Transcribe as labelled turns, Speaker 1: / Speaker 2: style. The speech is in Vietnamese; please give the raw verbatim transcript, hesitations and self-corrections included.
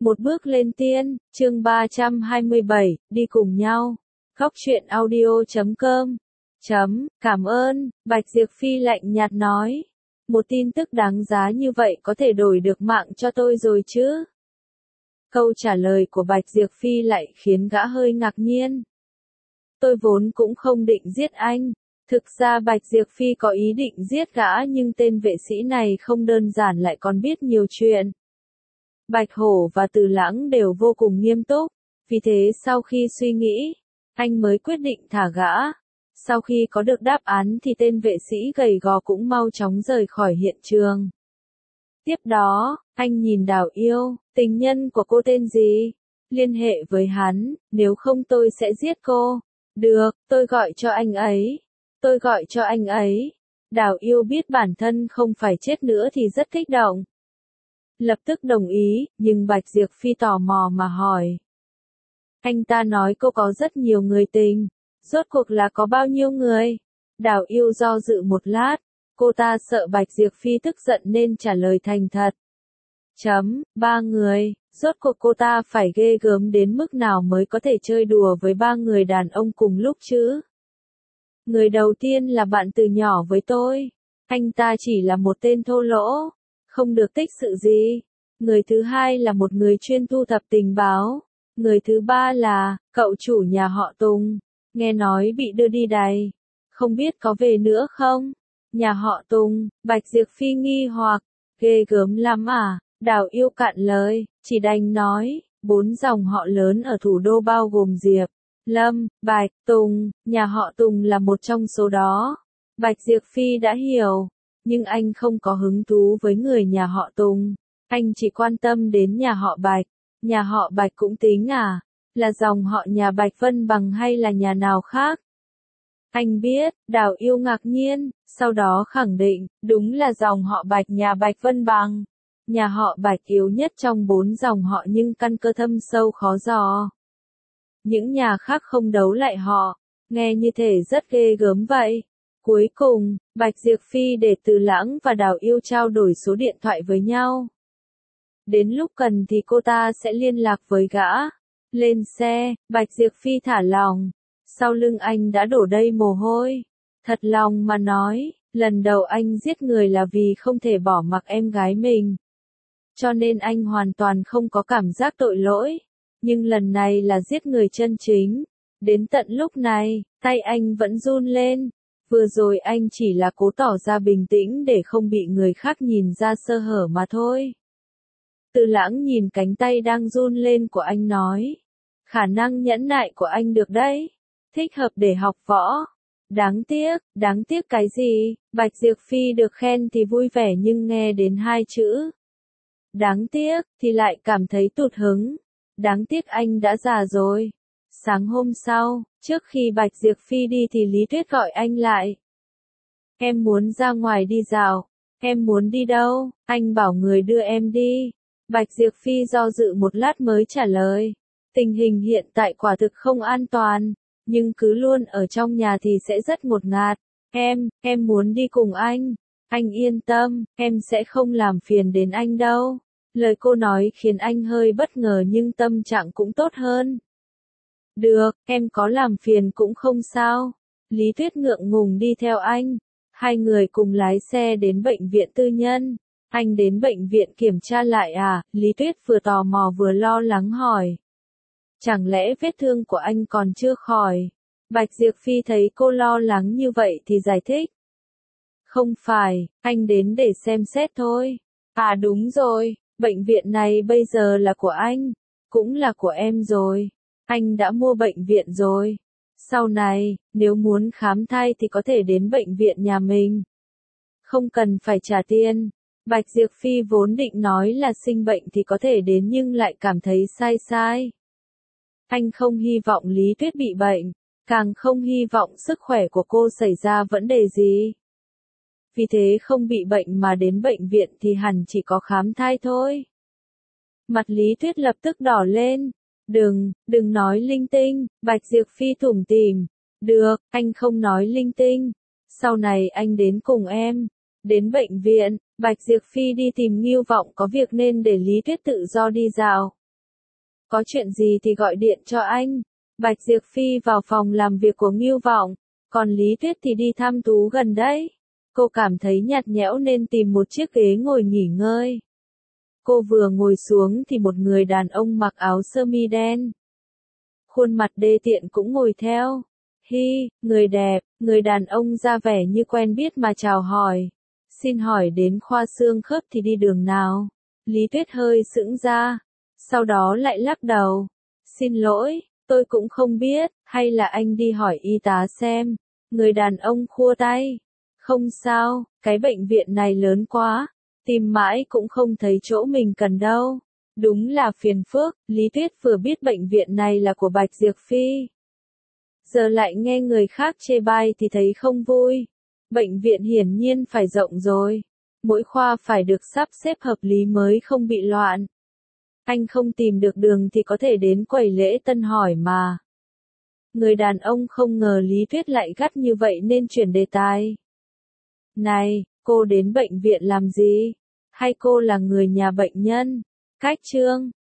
Speaker 1: Một bước lên tiên, chương ba trăm hai mươi bảy, đi cùng nhau. Góc truyện audio chấm com. Chấm, cảm ơn, Bạch Diệp Phi lạnh nhạt nói. Một tin tức đáng giá như vậy có thể đổi được mạng cho tôi rồi chứ? Câu trả lời của Bạch Diệp Phi lại khiến gã hơi ngạc nhiên. Tôi vốn cũng không định giết anh. Thực ra Bạch Diệp Phi có ý định giết gã nhưng tên vệ sĩ này không đơn giản lại còn biết nhiều chuyện. Bạch Hổ và Từ Lãng đều vô cùng nghiêm túc, vì thế sau khi suy nghĩ, anh mới quyết định thả gã. Sau khi có được đáp án thì tên vệ sĩ gầy gò cũng mau chóng rời khỏi hiện trường. Tiếp đó, anh nhìn Đào Yêu, tình nhân của cô tên gì? Liên hệ với hắn, nếu không tôi sẽ giết cô. Được, tôi gọi cho anh ấy. Tôi gọi cho anh ấy. Đào Yêu biết bản thân không phải chết nữa thì rất kích động. Lập tức đồng ý, nhưng Bạch Diệp Phi tò mò mà hỏi. Anh ta nói cô có rất nhiều người tình. Rốt cuộc là có bao nhiêu người? Đào Yêu do dự một lát. Cô ta sợ Bạch Diệp Phi tức giận nên trả lời thành thật. Chấm, ba người. Rốt cuộc cô ta phải ghê gớm đến mức nào mới có thể chơi đùa với ba người đàn ông cùng lúc chứ? Người đầu tiên là bạn từ nhỏ với tôi. Anh ta chỉ là một tên thô lỗ. Không được tích sự gì. Người thứ hai là một người chuyên thu thập tình báo. Người thứ ba là, cậu chủ nhà họ Tùng. Nghe nói bị đưa đi đày. Không biết có về nữa không? Nhà họ Tùng, Bạch Diệp Phi nghi hoặc. Ghê gớm lắm à? Đào Yêu cạn lời, chỉ đành nói. Bốn dòng họ lớn ở thủ đô bao gồm Diệp, Lâm, Bạch, Tùng. Nhà họ Tùng là một trong số đó. Bạch Diệp Phi đã hiểu. Nhưng anh không có hứng thú với người nhà họ Tùng. Anh chỉ quan tâm đến nhà họ Bạch. Nhà họ Bạch cũng tính à? Là dòng họ nhà Bạch Vân Bằng hay là nhà nào khác? Anh biết, Đào Yêu ngạc nhiên, sau đó khẳng định, đúng là dòng họ Bạch nhà Bạch Vân Bằng. Nhà họ Bạch yếu nhất trong bốn dòng họ nhưng căn cơ thâm sâu khó dò. Những nhà khác không đấu lại họ, nghe như thể rất ghê gớm vậy. Cuối cùng, Bạch Diệp Phi để Từ Lãng và Đào Yêu trao đổi số điện thoại với nhau. Đến lúc cần thì cô ta sẽ liên lạc với gã. Lên xe, Bạch Diệp Phi thả lòng. Sau lưng anh đã đổ đầy mồ hôi. Thật lòng mà nói, lần đầu anh giết người là vì không thể bỏ mặc em gái mình. Cho nên anh hoàn toàn không có cảm giác tội lỗi. Nhưng lần này là giết người chân chính. Đến tận lúc này, tay anh vẫn run lên. Vừa rồi anh chỉ là cố tỏ ra bình tĩnh để không bị người khác nhìn ra sơ hở mà thôi. Từ Lãng nhìn cánh tay đang run lên của anh nói. Khả năng nhẫn nại của anh được đấy. Thích hợp để học võ. Đáng tiếc, đáng tiếc cái gì? Bạch Diệp Phi được khen thì vui vẻ nhưng nghe đến hai chữ. Đáng tiếc, thì lại cảm thấy tụt hứng. Đáng tiếc anh đã già rồi. Sáng hôm sau, trước khi Bạch Diệp Phi đi thì Lý Tuyết gọi anh lại. Em muốn ra ngoài đi dạo. Em muốn đi đâu? Anh bảo người đưa em đi. Bạch Diệp Phi do dự một lát mới trả lời. Tình hình hiện tại quả thực không an toàn. Nhưng cứ luôn ở trong nhà thì sẽ rất ngột ngạt. Em, em muốn đi cùng anh. Anh yên tâm, em sẽ không làm phiền đến anh đâu. Lời cô nói khiến anh hơi bất ngờ nhưng tâm trạng cũng tốt hơn. Được, em có làm phiền cũng không sao. Lý Tuyết ngượng ngùng đi theo anh. Hai người cùng lái xe đến bệnh viện tư nhân. Anh đến bệnh viện kiểm tra lại à? Lý Tuyết vừa tò mò vừa lo lắng hỏi. Chẳng lẽ vết thương của anh còn chưa khỏi? Bạch Diệp Phi thấy cô lo lắng như vậy thì giải thích. Không phải, anh đến để xem xét thôi. À đúng rồi, bệnh viện này bây giờ là của anh, cũng là của em rồi. Anh đã mua bệnh viện rồi. Sau này, nếu muốn khám thai thì có thể đến bệnh viện nhà mình. Không cần phải trả tiền. Bạch Diệp Phi vốn định nói là sinh bệnh thì có thể đến nhưng lại cảm thấy sai sai. Anh không hy vọng Lý Tuyết bị bệnh, càng không hy vọng sức khỏe của cô xảy ra vấn đề gì. Vì thế không bị bệnh mà đến bệnh viện thì hẳn chỉ có khám thai thôi. Mặt Lý Tuyết lập tức đỏ lên. Đừng, đừng nói linh tinh, Bạch Diệp Phi tủm tỉm. Được, anh không nói linh tinh. Sau này anh đến cùng em. Đến bệnh viện, Bạch Diệp Phi đi tìm Ngưu Vọng có việc nên để Lý Tuyết tự do đi dạo. Có chuyện gì thì gọi điện cho anh. Bạch Diệp Phi vào phòng làm việc của Ngưu Vọng, còn Lý Tuyết thì đi thăm Tú gần đấy. Cô cảm thấy nhạt nhẽo nên tìm một chiếc ghế ngồi nghỉ ngơi. Cô vừa ngồi xuống thì một người đàn ông mặc áo sơ mi đen, khuôn mặt đê tiện cũng ngồi theo. Hi, người đẹp, người đàn ông ra vẻ như quen biết mà chào hỏi. Xin hỏi đến khoa xương khớp thì đi đường nào? Lý Tuyết hơi sững ra, sau đó lại lắc đầu. Xin lỗi, tôi cũng không biết, hay là anh đi hỏi y tá xem. Người đàn ông khua tay. Không sao, cái bệnh viện này lớn quá, tìm mãi cũng không thấy chỗ mình cần đâu. Đúng là phiền phức, Lý Tuyết vừa biết bệnh viện này là của Bạch Diệp Phi. Giờ lại nghe người khác chê bai thì thấy không vui. Bệnh viện hiển nhiên phải rộng rồi. Mỗi khoa phải được sắp xếp hợp lý mới không bị loạn. Anh không tìm được đường thì có thể đến quầy lễ tân hỏi mà. Người đàn ông không ngờ Lý Tuyết lại gắt như vậy nên chuyển đề tài. Này, cô đến bệnh viện làm gì? Hay cô là người nhà bệnh nhân? Cách Trương,